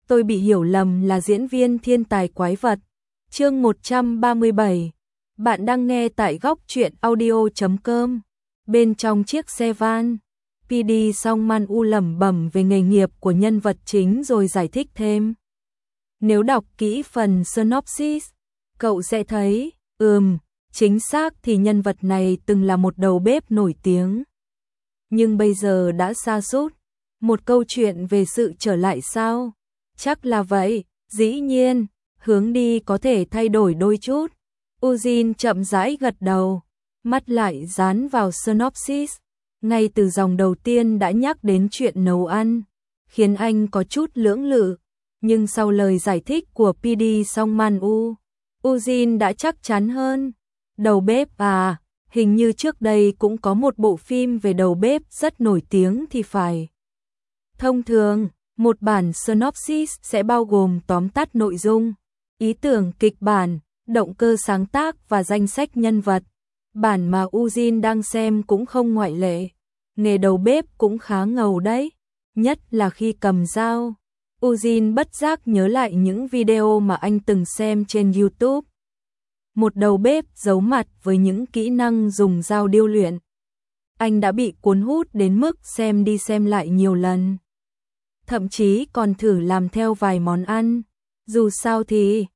tôi bị hiểu lầm là diễn viên thiên tài quái vật. Chương 137. Bạn đang nghe tại góc truyện audio.com. Bên trong chiếc xe van, PD Song Man U lẩm bẩm về nghề nghiệp của nhân vật chính rồi giải thích thêm. Nếu đọc kỹ phần synopsis, cậu sẽ thấy, chính xác thì nhân vật này từng là một đầu bếp nổi tiếng. Nhưng bây giờ đã sa sút. Một câu chuyện về sự trở lại sao? Chắc là vậy, dĩ nhiên, hướng đi có thể thay đổi đôi chút. Ujin chậm rãi gật đầu, mắt lại dán vào synopsis. Ngay từ dòng đầu tiên đã nhắc đến chuyện nấu ăn, khiến anh có chút lưỡng lự. Nhưng sau lời giải thích của PD Song Man U, Ujin đã chắc chắn hơn. Đầu bếp à, hình như trước đây cũng có một bộ phim về đầu bếp rất nổi tiếng thì phải. Thông thường, một bản synopsis sẽ bao gồm tóm tắt nội dung, ý tưởng kịch bản, động cơ sáng tác và danh sách nhân vật. Bản mà Ujin đang xem cũng không ngoại lệ. Nghề đầu bếp cũng khá ngầu đấy, nhất là khi cầm dao. Ujin bất giác nhớ lại những video mà anh từng xem trên YouTube. Một đầu bếp giấu mặt với những kỹ năng dùng dao điêu luyện. Anh đã bị cuốn hút đến mức xem đi xem lại nhiều lần. Thậm chí còn thử làm theo vài món ăn. Dù sao thì,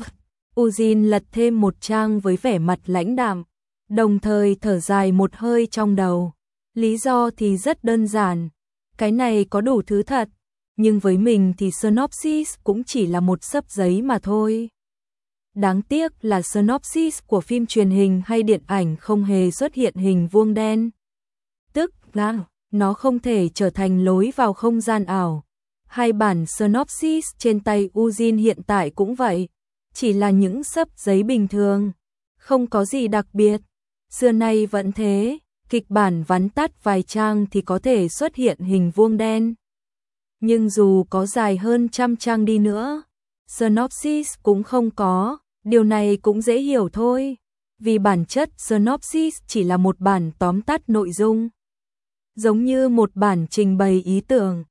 Ujin lật thêm một trang với vẻ mặt lãnh đạm, đồng thời thở dài một hơi trong đầu. Lý do thì rất đơn giản, cái này có đủ thứ thật, nhưng với mình thì synopsis cũng chỉ là một xấp giấy mà thôi. Đáng tiếc là synopsis của phim truyền hình hay điện ảnh không hề xuất hiện hình vuông đen. Tức là nó không thể trở thành lối vào không gian ảo. Hai bản synopsis trên tay Ujin hiện tại cũng vậy, chỉ là những xấp giấy bình thường, không có gì đặc biệt. Xưa nay vẫn thế, kịch bản vắn tắt vài trang thì có thể xuất hiện hình vuông đen. Nhưng dù có dài hơn 100 trang đi nữa, synopsis cũng không có, điều này cũng dễ hiểu thôi, vì bản chất synopsis chỉ là một bản tóm tắt nội dung. Giống như một bản trình bày ý tưởng,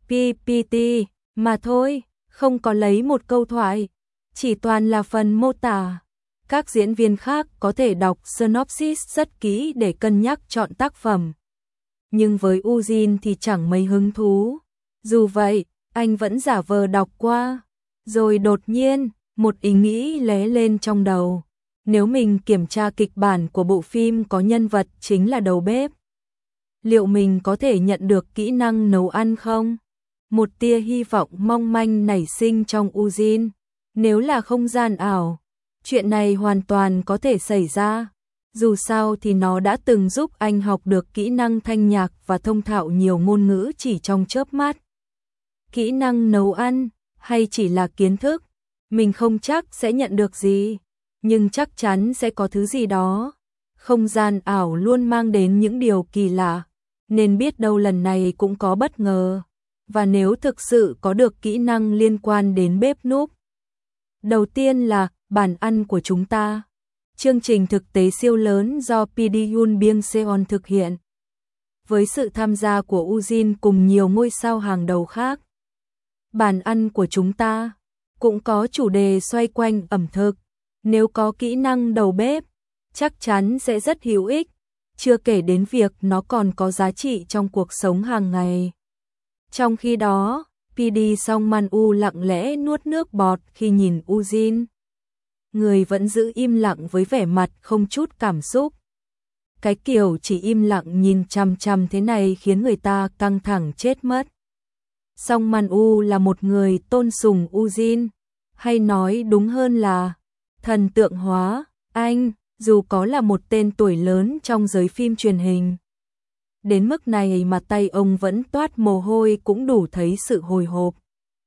PPT, mà thôi, không có lấy một câu thoại, chỉ toàn là phần mô tả. Các diễn viên khác có thể đọc synopsis rất kỹ để cân nhắc chọn tác phẩm. Nhưng với Ujin thì chẳng mấy hứng thú. Dù vậy, anh vẫn giả vờ đọc qua. Rồi đột nhiên, một ý nghĩ lóe lên trong đầu. Nếu mình kiểm tra kịch bản của bộ phim có nhân vật chính là đầu bếp, liệu mình có thể nhận được kỹ năng nấu ăn không? Một tia hy vọng mong manh nảy sinh trong Ujin. Nếu là không gian ảo, chuyện này hoàn toàn có thể xảy ra. Dù sao thì nó đã từng giúp anh học được kỹ năng thanh nhạc và thông thạo nhiều ngôn ngữ chỉ trong chớp mắt. Kỹ năng nấu ăn, hay chỉ là kiến thức, mình không chắc sẽ nhận được gì, nhưng chắc chắn sẽ có thứ gì đó. Không gian ảo luôn mang đến những điều kỳ lạ, nên biết đâu lần này cũng có bất ngờ. Và nếu thực sự có được kỹ năng liên quan đến bếp núc. Đầu tiên là bàn ăn của chúng ta. Chương trình thực tế siêu lớn do PD Yoon Byung Seon thực hiện. Với sự tham gia của Ujin cùng nhiều ngôi sao hàng đầu khác. Bàn ăn của chúng ta cũng có chủ đề xoay quanh ẩm thực. Nếu có kỹ năng đầu bếp, chắc chắn sẽ rất hữu ích. Chưa kể đến việc nó còn có giá trị trong cuộc sống hàng ngày. Trong khi đó, PD Song Man U lặng lẽ nuốt nước bọt khi nhìn Ujin. Người vẫn giữ im lặng với vẻ mặt không chút cảm xúc. Cái kiểu chỉ im lặng nhìn chằm chằm thế này khiến người ta căng thẳng chết mất. Song Man U là một người tôn sùng Ujin, hay nói đúng hơn là thần tượng hóa anh, dù có là một tên tuổi lớn trong giới phim truyền hình. Đến mức này mà tay ông vẫn toát mồ hôi cũng đủ thấy sự hồi hộp.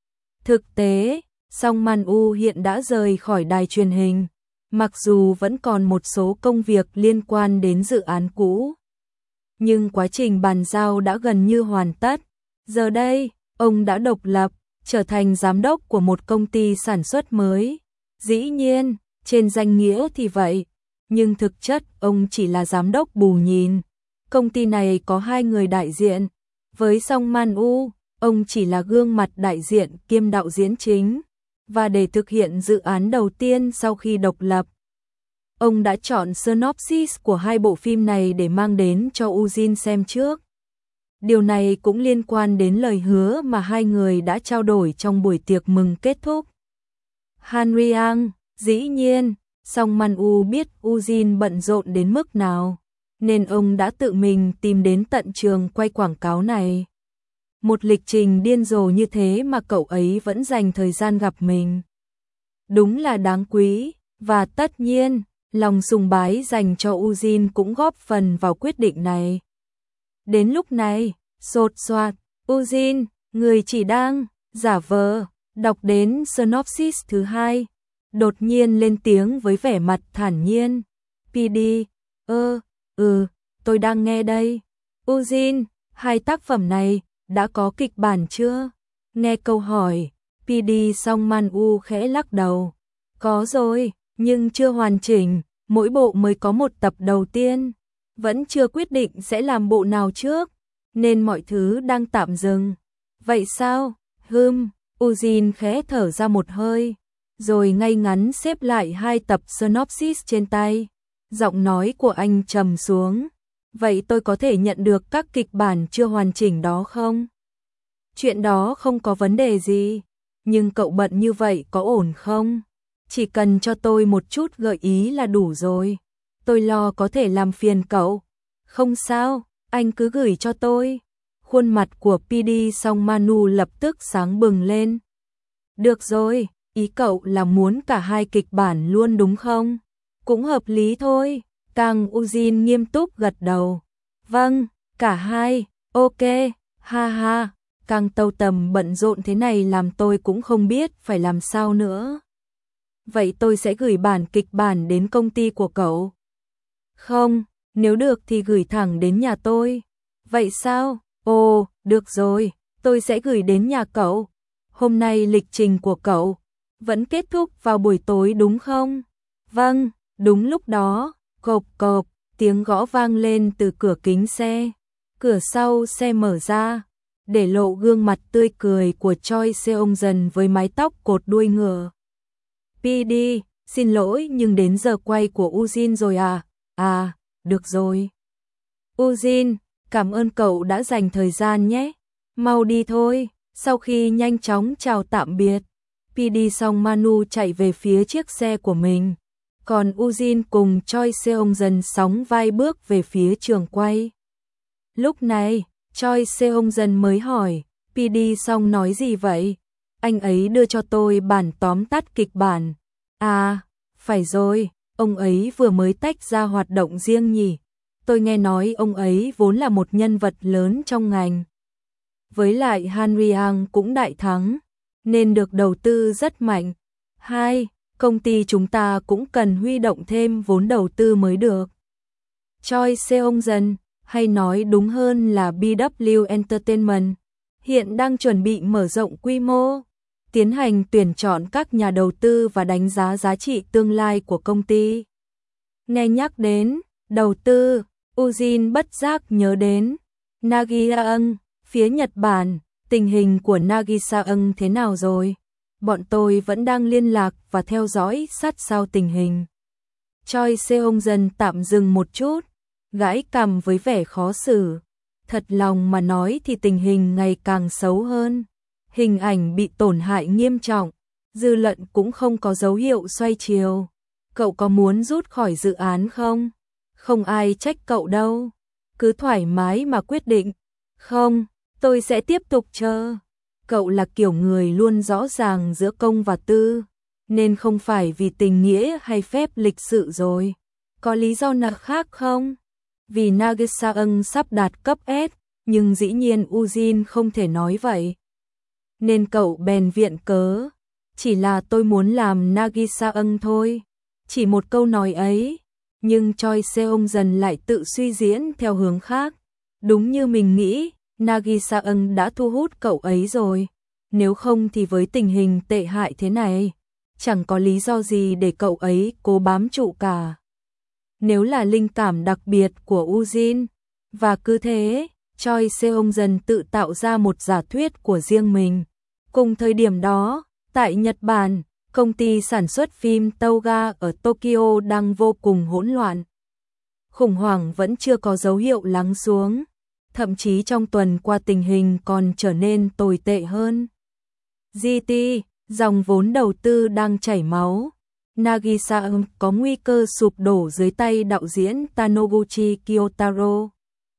Thực tế, Song Man U hiện đã rời khỏi đài truyền hình, mặc dù vẫn còn một số công việc liên quan đến dự án cũ. Nhưng quá trình bàn giao đã gần như hoàn tất. Giờ đây, ông đã độc lập, trở thành giám đốc của một công ty sản xuất mới. Dĩ nhiên, trên danh nghĩa thì vậy, nhưng thực chất ông chỉ là giám đốc bù nhìn. Công ty này có 2 người đại diện. Với Song Man U, ông chỉ là gương mặt đại diện kiêm đạo diễn chính, và để thực hiện dự án đầu tiên sau khi độc lập, ông đã chọn synopsis của hai bộ phim này để mang đến cho Ujin xem trước. Điều này cũng liên quan đến lời hứa mà hai người đã trao đổi trong buổi tiệc mừng kết thúc. Han Ryang, dĩ nhiên, song Man-u biết Ujin bận rộn đến mức nào, nên ông đã tự mình tìm đến tận trường quay quảng cáo này. Một lịch trình điên rồ như thế mà cậu ấy vẫn dành thời gian gặp mình. Đúng là đáng quý, và tất nhiên, lòng sùng bái dành cho Ujin cũng góp phần vào quyết định này. Đến lúc này, sột soạt, Ujin, người chỉ đang giả vờ, đọc đến synopsis thứ hai, đột nhiên lên tiếng với vẻ mặt thản nhiên. PD, tôi đang nghe đây. Ujin, hai tác phẩm này đã có kịch bản chưa? Nghe câu hỏi, PD song Man-u khẽ lắc đầu. Có rồi, nhưng chưa hoàn chỉnh, mỗi bộ mới có một tập đầu tiên. Vẫn chưa quyết định sẽ làm bộ nào trước, nên mọi thứ đang tạm dừng. Vậy sao? Ujin khẽ thở ra một hơi, rồi ngay ngắn xếp lại hai tập synopsis trên tay. Giọng nói của anh trầm xuống. Vậy tôi có thể nhận được các kịch bản chưa hoàn chỉnh đó không? Chuyện đó không có vấn đề gì, nhưng cậu bận như vậy có ổn không? Chỉ cần cho tôi một chút gợi ý là đủ rồi. Tôi lo có thể làm phiền cậu. Không sao, anh cứ gửi cho tôi. Khuôn mặt của PD Song Manu lập tức sáng bừng lên. Được rồi, ý cậu là muốn cả hai kịch bản luôn đúng không? Cũng hợp lý thôi. Kang Ujin nghiêm túc gật đầu. Vâng, cả hai, ok, ha ha. Kang Tâu Tầm bận rộn thế này làm tôi cũng không biết phải làm sao nữa. Vậy tôi sẽ gửi bản kịch bản đến công ty của cậu. Không, nếu được thì gửi thẳng đến nhà tôi. Vậy sao? Ồ, được rồi, tôi sẽ gửi đến nhà cậu. Hôm nay lịch trình của cậu vẫn kết thúc vào buổi tối đúng không? Vâng, đúng lúc đó, cộp cộp, tiếng gõ vang lên từ cửa kính xe. Cửa sau xe mở ra, để lộ gương mặt tươi cười của Choi Seong-jeon với mái tóc cột đuôi ngựa. PD, xin lỗi nhưng đến giờ quay của Ujin rồi à? À, được rồi. Ujin, cảm ơn cậu đã dành thời gian nhé. Mau đi thôi. Sau khi nhanh chóng chào tạm biệt, PD Song Manu chạy về phía chiếc xe của mình. Còn Ujin cùng Choi Seong-jeon sóng vai bước về phía trường quay. Lúc này, Choi Seong-jeon mới hỏi, PD Song nói gì vậy? Anh ấy đưa cho tôi bản tóm tắt kịch bản. À, phải rồi, ông ấy vừa mới tách ra hoạt động riêng nhỉ. Tôi nghe nói ông ấy vốn là một nhân vật lớn trong ngành. Với lại Han Ryang cũng đại thắng, nên được đầu tư rất mạnh. Hai, công ty chúng ta cũng cần huy động thêm vốn đầu tư mới được. Choi Seong-jeon, hay nói đúng hơn là BW Entertainment, hiện đang chuẩn bị mở rộng quy mô, tiến hành tuyển chọn các nhà đầu tư và đánh giá giá trị tương lai của công ty. Nghe nhắc đến đầu tư, Ujin bất giác nhớ đến Nagi-saeng, phía Nhật Bản, tình hình của Nagi-saeng thế nào rồi? Bọn tôi vẫn đang liên lạc và theo dõi sát sao tình hình. Choi Seong-jeon tạm dừng một chút, gãi cằm với vẻ khó xử. Thật lòng mà nói thì tình hình ngày càng xấu hơn. Hình ảnh bị tổn hại nghiêm trọng, dư luận cũng không có dấu hiệu xoay chiều. Cậu có muốn rút khỏi dự án không? Không ai trách cậu đâu. Cứ thoải mái mà quyết định. Không, tôi sẽ tiếp tục chờ. Cậu là kiểu người luôn rõ ràng giữa công và tư, nên không phải vì tình nghĩa hay phép lịch sự rồi. Có lý do nào khác không? Vì Nagi-saeng sắp đạt cấp S, nhưng dĩ nhiên Ujin không thể nói vậy. Nên cậu bèn viện cớ. Chỉ là tôi muốn làm Nagi-saeng thôi. Chỉ một câu nói ấy. Nhưng Choi Seong-jeon lại tự suy diễn theo hướng khác. Đúng như mình nghĩ, Nagi-saeng đã thu hút cậu ấy rồi. Nếu không thì với tình hình tệ hại thế này, chẳng có lý do gì để cậu ấy cố bám trụ cả. Nếu là linh cảm đặc biệt của Ujin, và cứ thế, Choi Seong dần tự tạo ra một giả thuyết của riêng mình. Cùng thời điểm đó, tại Nhật Bản, công ty sản xuất phim Toga ở Tokyo đang vô cùng hỗn loạn. Khủng hoảng vẫn chưa có dấu hiệu lắng xuống, thậm chí trong tuần qua tình hình còn trở nên tồi tệ hơn. GT, dòng vốn đầu tư đang chảy máu. Nagisa có nguy cơ sụp đổ dưới tay đạo diễn Taniguchi Kiyotaro.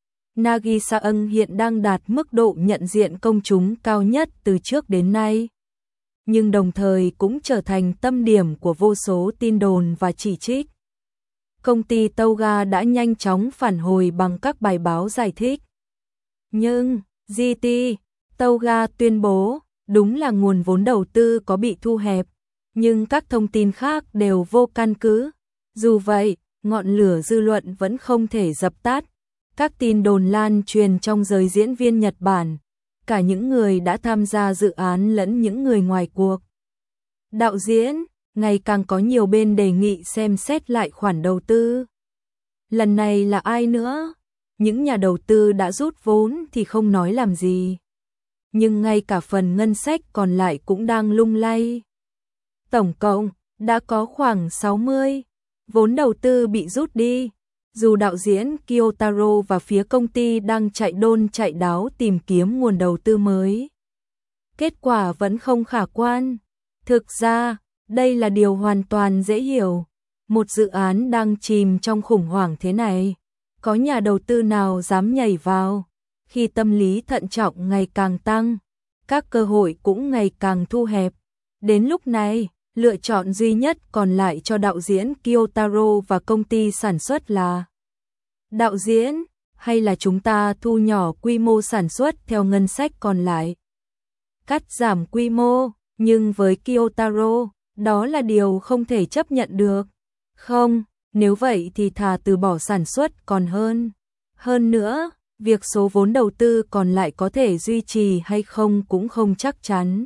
Nagisa hiện đang đạt mức độ nhận diện công chúng cao nhất từ trước đến nay, nhưng đồng thời cũng trở thành tâm điểm của vô số tin đồn và chỉ trích. Công ty Toga đã nhanh chóng phản hồi bằng các bài báo giải thích. Nhưng, GT, Toga tuyên bố, đúng là nguồn vốn đầu tư có bị thu hẹp, nhưng các thông tin khác đều vô căn cứ. Dù vậy, ngọn lửa dư luận vẫn không thể dập tắt. Các tin đồn lan truyền trong giới diễn viên Nhật Bản, cả những người đã tham gia dự án lẫn những người ngoài cuộc. Đạo diễn, ngày càng có nhiều bên đề nghị xem xét lại khoản đầu tư. Lần này là ai nữa? Những nhà đầu tư đã rút vốn thì không nói làm gì. Nhưng ngay cả phần ngân sách còn lại cũng đang lung lay. Tổng cộng, đã có khoảng 60 vốn đầu tư bị rút đi. Dù đạo diễn Kiyotaro và phía công ty đang chạy đôn chạy đáo tìm kiếm nguồn đầu tư mới, kết quả vẫn không khả quan. Thực ra, đây là điều hoàn toàn dễ hiểu. Một dự án đang chìm trong khủng hoảng thế này, có nhà đầu tư nào dám nhảy vào? Khi tâm lý thận trọng ngày càng tăng, các cơ hội cũng ngày càng thu hẹp. Đến lúc này, lựa chọn duy nhất còn lại cho đạo diễn Kiyotaro và công ty sản xuất là: đạo diễn, hay là chúng ta thu nhỏ quy mô sản xuất theo ngân sách còn lại? Cắt giảm quy mô, nhưng với Kiyotaro, đó là điều không thể chấp nhận được. Không, nếu vậy thì thà từ bỏ sản xuất còn hơn. Hơn nữa, việc số vốn đầu tư còn lại có thể duy trì hay không cũng không chắc chắn.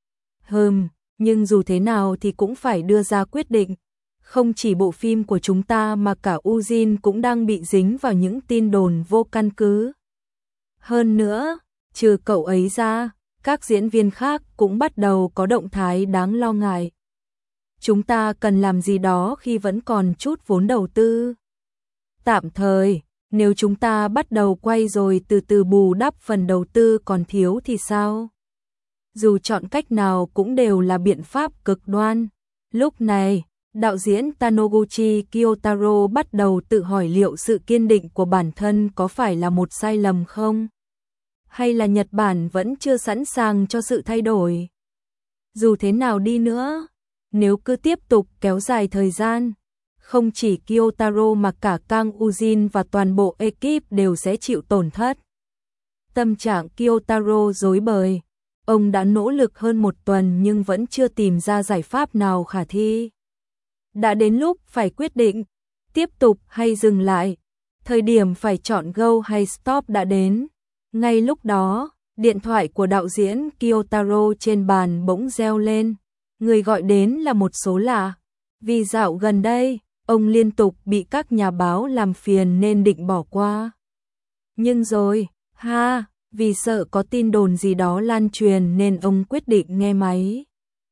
Nhưng dù thế nào thì cũng phải đưa ra quyết định. Không chỉ bộ phim của chúng ta mà cả Ujin cũng đang bị dính vào những tin đồn vô căn cứ. Hơn nữa, trừ cậu ấy ra, các diễn viên khác cũng bắt đầu có động thái đáng lo ngại. Chúng ta cần làm gì đó khi vẫn còn chút vốn đầu tư. Tạm thời, nếu chúng ta bắt đầu quay rồi từ từ bù đắp phần đầu tư còn thiếu thì sao? Dù chọn cách nào cũng đều là biện pháp cực đoan. Lúc này, đạo diễn Taniguchi Kiyotaro bắt đầu tự hỏi liệu sự kiên định của bản thân có phải là một sai lầm không? Hay là Nhật Bản vẫn chưa sẵn sàng cho sự thay đổi? Dù thế nào đi nữa, nếu cứ tiếp tục kéo dài thời gian, không chỉ Kiyotaro mà cả Kang Ujin và toàn bộ ekip đều sẽ chịu tổn thất. Tâm trạng Kiyotaro rối bời. Ông đã nỗ lực hơn một tuần nhưng vẫn chưa tìm ra giải pháp nào khả thi. Đã đến lúc phải quyết định, tiếp tục hay dừng lại. Thời điểm phải chọn go hay stop đã đến. Ngay lúc đó, điện thoại của đạo diễn Kiyotaro trên bàn bỗng reo lên. Người gọi đến là một số lạ. Vì dạo gần đây, ông liên tục bị các nhà báo làm phiền nên định bỏ qua. Nhưng rồi, vì sợ có tin đồn gì đó lan truyền nên ông quyết định nghe máy.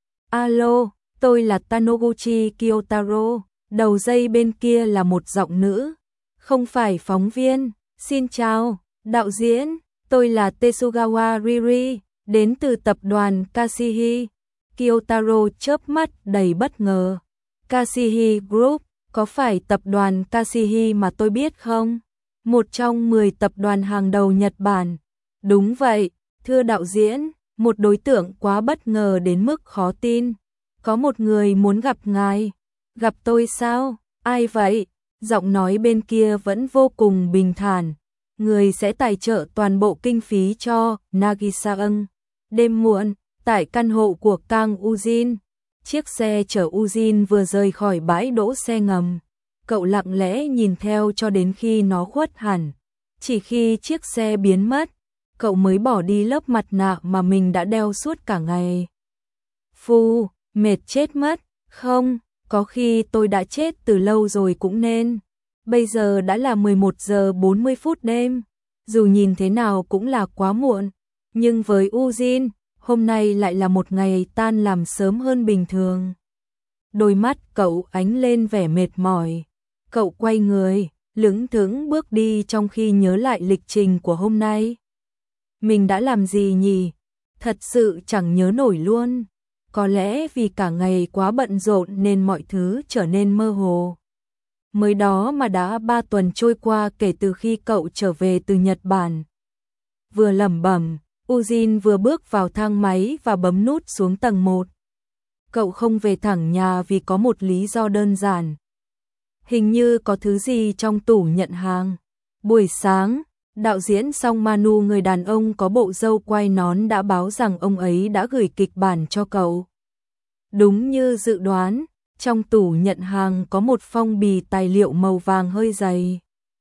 Alo, tôi là Taniguchi Kiyotaro, đầu dây bên kia là một giọng nữ. Không phải phóng viên, xin chào, đạo diễn, tôi là Tetsugawa Riri, đến từ tập đoàn Kashihi. Kiyotaro chớp mắt đầy bất ngờ. Kashihi Group, có phải tập đoàn Kashihi mà tôi biết không? Một trong 10 tập đoàn hàng đầu Nhật Bản. Đúng vậy, thưa đạo diễn, một đối tượng quá bất ngờ đến mức khó tin. Có một người muốn gặp ngài. Gặp tôi sao? Ai vậy? Giọng nói bên kia vẫn vô cùng bình thản. Người sẽ tài trợ toàn bộ kinh phí cho Nagisa. Đêm muộn, tại căn hộ của Kang Ujin, chiếc xe chở Ujin vừa rời khỏi bãi đỗ xe ngầm. Cậu lặng lẽ nhìn theo cho đến khi nó khuất hẳn. Chỉ khi chiếc xe biến mất, cậu mới bỏ đi lớp mặt nạ mà mình đã đeo suốt cả ngày. Phu, mệt chết mất. Không, có khi tôi đã chết từ lâu rồi cũng nên. Bây giờ đã là 11 giờ 40 phút đêm. dù nhìn thế nào cũng là quá muộn, nhưng với Ujin, hôm nay lại là một ngày tan làm sớm hơn bình thường. Đôi mắt cậu ánh lên vẻ mệt mỏi. Cậu quay người, lững thững bước đi trong khi nhớ lại lịch trình của hôm nay. Mình đã làm gì nhỉ? Thật sự chẳng nhớ nổi luôn. Có lẽ vì cả ngày quá bận rộn nên mọi thứ trở nên mơ hồ. Mới đó mà đã 3 tuần trôi qua kể từ khi cậu trở về từ Nhật Bản. Vừa lẩm bẩm, Ujin vừa bước vào thang máy và bấm nút xuống tầng 1. Cậu không về thẳng nhà vì có một lý do đơn giản. Hình như có thứ gì trong tủ nhận hàng. Buổi sáng, đạo diễn Song Manu, người đàn ông có bộ râu quai nón, đã báo rằng ông ấy đã gửi kịch bản cho cậu. Đúng như dự đoán, trong tủ nhận hàng có một phong bì tài liệu màu vàng hơi dày.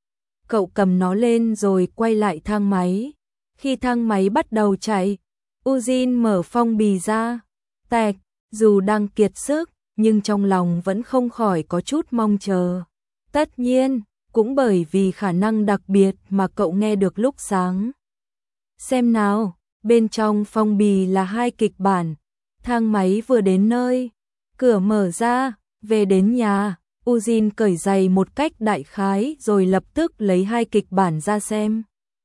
Cậu cầm nó lên rồi quay lại thang máy. Khi thang máy bắt đầu chạy, Ujin mở phong bì ra. Tẹc, dù đang kiệt sức, nhưng trong lòng vẫn không khỏi có chút mong chờ. Tất nhiên, cũng bởi vì khả năng đặc biệt mà cậu nghe được lúc sáng. Xem nào, bên trong phong bì là 2 kịch bản. Thang máy vừa đến nơi, cửa mở ra, về đến nhà, Ujin cởi giày một cách đại khái rồi lập tức lấy 2 kịch bản ra xem.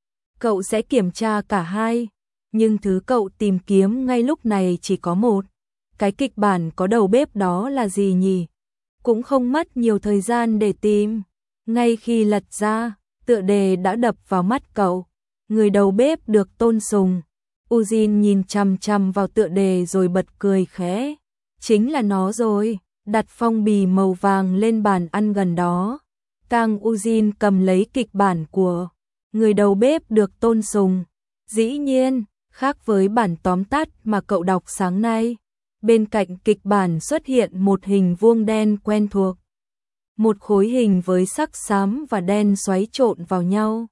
Cậu sẽ kiểm tra cả hai, nhưng thứ cậu tìm kiếm ngay lúc này chỉ có một. Cái kịch bản có đầu bếp đó là gì nhỉ? Cũng không mất nhiều thời gian để tìm. Ngay khi lật ra, tựa đề đã đập vào mắt cậu. Người đầu bếp được tôn sùng. Ujin nhìn chằm chằm vào tựa đề rồi bật cười khẽ. Chính là nó rồi. Đặt phong bì màu vàng lên bàn ăn gần đó. Kang Ujin cầm lấy kịch bản của người đầu bếp được tôn sùng. Dĩ nhiên, khác với bản tóm tắt mà cậu đọc sáng nay. Bên cạnh kịch bản xuất hiện một hình vuông đen quen thuộc. Một khối hình với sắc xám và đen xoáy trộn vào nhau.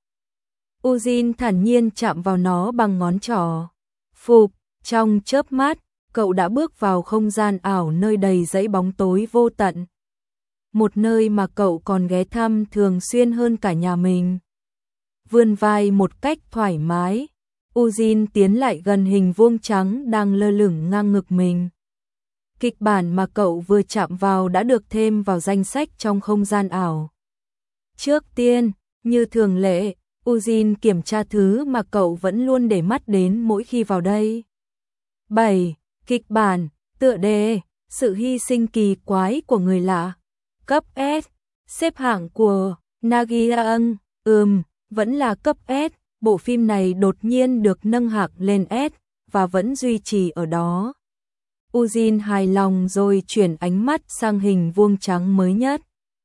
Ujin thản nhiên chạm vào nó bằng ngón trỏ. Phụp, trong chớp mắt, cậu đã bước vào không gian ảo nơi đầy dãy bóng tối vô tận. Một nơi mà cậu còn ghé thăm thường xuyên hơn cả nhà mình. Vươn vai một cách thoải mái, Ujin tiến lại gần hình vuông trắng đang lơ lửng ngang ngực mình. Kịch bản mà cậu vừa chạm vào đã được thêm vào danh sách trong không gian ảo. Trước tiên, như thường lệ, Ujin kiểm tra thứ mà cậu vẫn luôn để mắt đến mỗi khi vào đây. 7. Kịch bản, tựa đề, sự hy sinh kỳ quái của người lạ. Cấp S, xếp hạng của Nagiaeun, vẫn là cấp S. Bộ phim này đột nhiên được nâng hạng lên S và vẫn duy trì ở đó. Ujin hài lòng rồi chuyển ánh mắt sang hình vuông trắng mới nhất.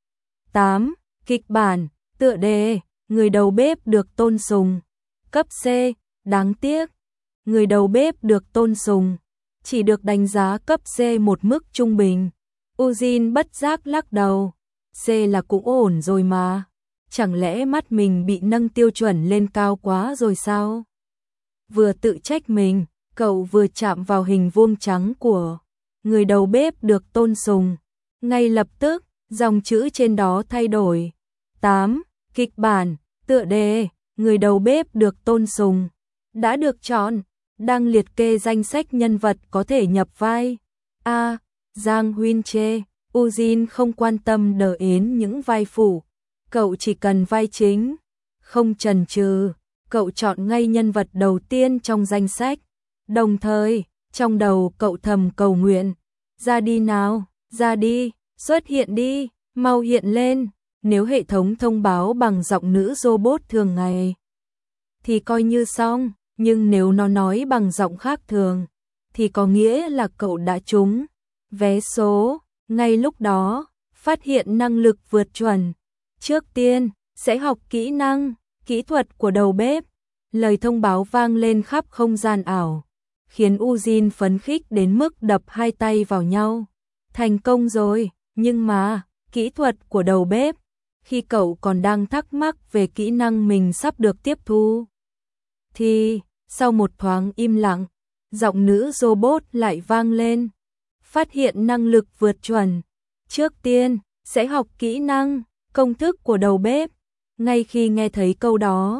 8. Kịch bản, tựa đề, người đầu bếp được tôn sùng. Cấp C, đáng tiếc. Người đầu bếp được tôn sùng, chỉ được đánh giá cấp C một mức trung bình. Ujin bất giác lắc đầu. C là cũng ổn rồi mà. Chẳng lẽ mắt mình bị nâng tiêu chuẩn lên cao quá rồi sao? Vừa tự trách mình, cậu vừa chạm vào hình vuông trắng của người đầu bếp được tôn sùng. Ngay lập tức, dòng chữ trên đó thay đổi. 8. Kịch bản, tựa đề, người đầu bếp được tôn sùng. Đã được chọn, đang liệt kê danh sách nhân vật có thể nhập vai. A. Giang Huynh Chê. Ujin không quan tâm đờ ến những vai phụ. Cậu chỉ cần vai chính. Không chần chừ, cậu chọn ngay nhân vật đầu tiên trong danh sách. Đồng thời, trong đầu cậu thầm cầu nguyện. Ra đi nào, ra đi, xuất hiện đi, mau hiện lên. Nếu hệ thống thông báo bằng giọng nữ robot thường ngày, thì coi như xong. Nhưng nếu nó nói bằng giọng khác thường, thì có nghĩa là cậu đã trúng vé số. Ngay lúc đó, phát hiện năng lực vượt chuẩn. Trước tiên, sẽ học kỹ năng, kỹ thuật của đầu bếp. Lời thông báo vang lên khắp không gian ảo, khiến Ujin phấn khích đến mức đập hai tay vào nhau. Thành công rồi, nhưng mà, kỹ thuật của đầu bếp, khi cậu còn đang thắc mắc về kỹ năng mình sắp được tiếp thu, thì, sau một thoáng im lặng, giọng nữ robot lại vang lên. Phát hiện năng lực vượt chuẩn. Trước tiên, sẽ học kỹ năng, công thức của đầu bếp. Ngay khi nghe thấy câu đó,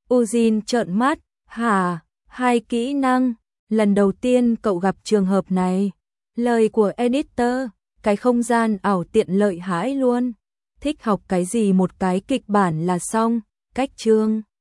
Ujin trợn mắt, hả, 2 kỹ năng, lần đầu tiên cậu gặp trường hợp này. Lời của editor, cái không gian ảo tiện lợi hãi luôn. Thích học cái gì một cái kịch bản là xong, cách chương.